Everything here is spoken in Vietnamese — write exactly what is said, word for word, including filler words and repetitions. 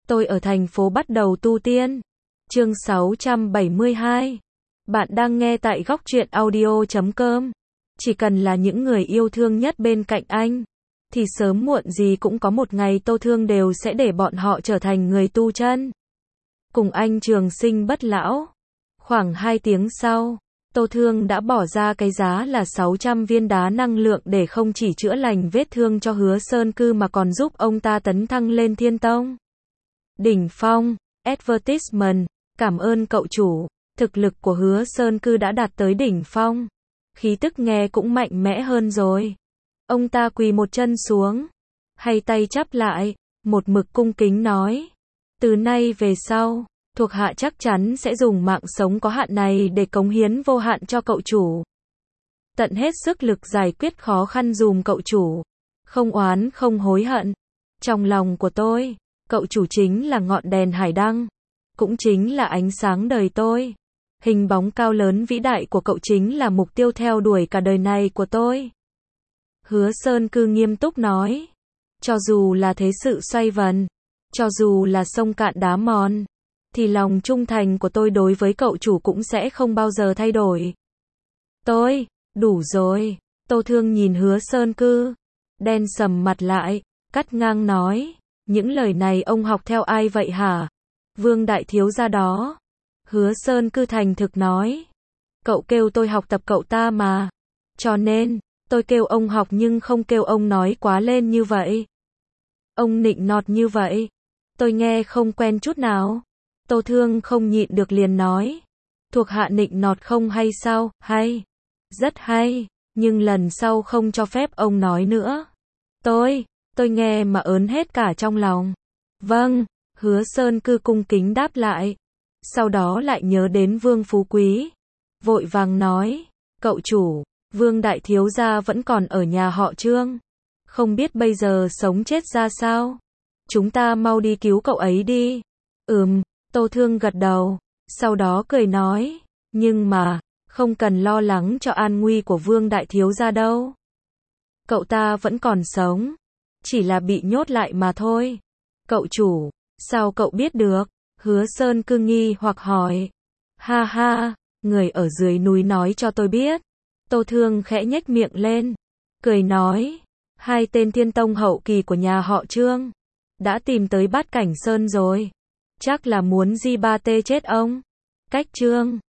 Tôi ở thành phố bắt đầu tu tiên. Chương sáu trăm bảy mươi hai. Bạn đang nghe tại góc truyện audio chấm com. Chỉ cần là những người yêu thương nhất bên cạnh anh, thì sớm muộn gì cũng có một ngày Tô Thương đều sẽ để bọn họ trở thành người tu chân. Cùng anh trường sinh bất lão. Khoảng hai tiếng sau, Tô Thương đã bỏ ra cái giá là sáu trăm viên đá năng lượng để không chỉ chữa lành vết thương cho Hứa Sơn Cư mà còn giúp ông ta tấn thăng lên Thiên Tông. Đỉnh phong, advertisement, cảm ơn cậu chủ, thực lực của Hứa Sơn Cư đã đạt tới đỉnh phong. Khí tức nghe cũng mạnh mẽ hơn rồi. Ông ta quỳ một chân xuống, hai tay chắp lại, một mực cung kính nói. Từ nay về sau, thuộc hạ chắc chắn sẽ dùng mạng sống có hạn này để cống hiến vô hạn cho cậu chủ. Tận hết sức lực giải quyết khó khăn dùm cậu chủ. Không oán không hối hận. Trong lòng của tôi, cậu chủ chính là ngọn đèn hải đăng, cũng chính là ánh sáng đời tôi. Hình bóng cao lớn vĩ đại của cậu chính là mục tiêu theo đuổi cả đời này của tôi. Hứa Sơn Cư nghiêm túc nói. Cho dù là thế sự xoay vần, cho dù là sông cạn đá mòn, thì lòng trung thành của tôi đối với cậu chủ cũng sẽ không bao giờ thay đổi. Tôi, đủ rồi. Tô Thương nhìn Hứa Sơn Cư, đen sầm mặt lại, cắt ngang nói. Những lời này ông học theo ai vậy hả? Vương đại thiếu gia đó. Hứa Sơn Cư thành thực nói. Cậu kêu tôi học tập cậu ta mà. Cho nên, tôi kêu ông học nhưng không kêu ông nói quá lên như vậy. Ông nịnh nọt như vậy, tôi nghe không quen chút nào. Tô Thương không nhịn được liền nói. Thuộc hạ nịnh nọt không hay sao? Hay. Rất hay, nhưng lần sau không cho phép ông nói nữa. Tôi, tôi nghe mà ớn hết cả trong lòng. Vâng, Hứa Sơn Cư cung kính đáp lại. Sau đó lại nhớ đến Vương Phú Quý. Vội vàng nói. Cậu chủ, Vương đại thiếu gia vẫn còn ở nhà họ Trương. Không biết bây giờ sống chết ra sao. Chúng ta mau đi cứu cậu ấy đi. Ừm, Tô Thương gật đầu. Sau đó cười nói. Nhưng mà, không cần lo lắng cho an nguy của Vương đại thiếu gia đâu. Cậu ta vẫn còn sống. Chỉ là bị nhốt lại mà thôi. Cậu chủ, sao cậu biết được? Hứa Sơn Cư nghi hoặc hỏi. Ha ha, người ở dưới núi nói cho tôi biết. Tô Thương khẽ nhếch miệng lên, cười nói. Hai tên thiên tông hậu kỳ của nhà họ Trương đã tìm tới Bát Cảnh Sơn rồi. Chắc là muốn Di Ba Tê chết ông. Cách Trương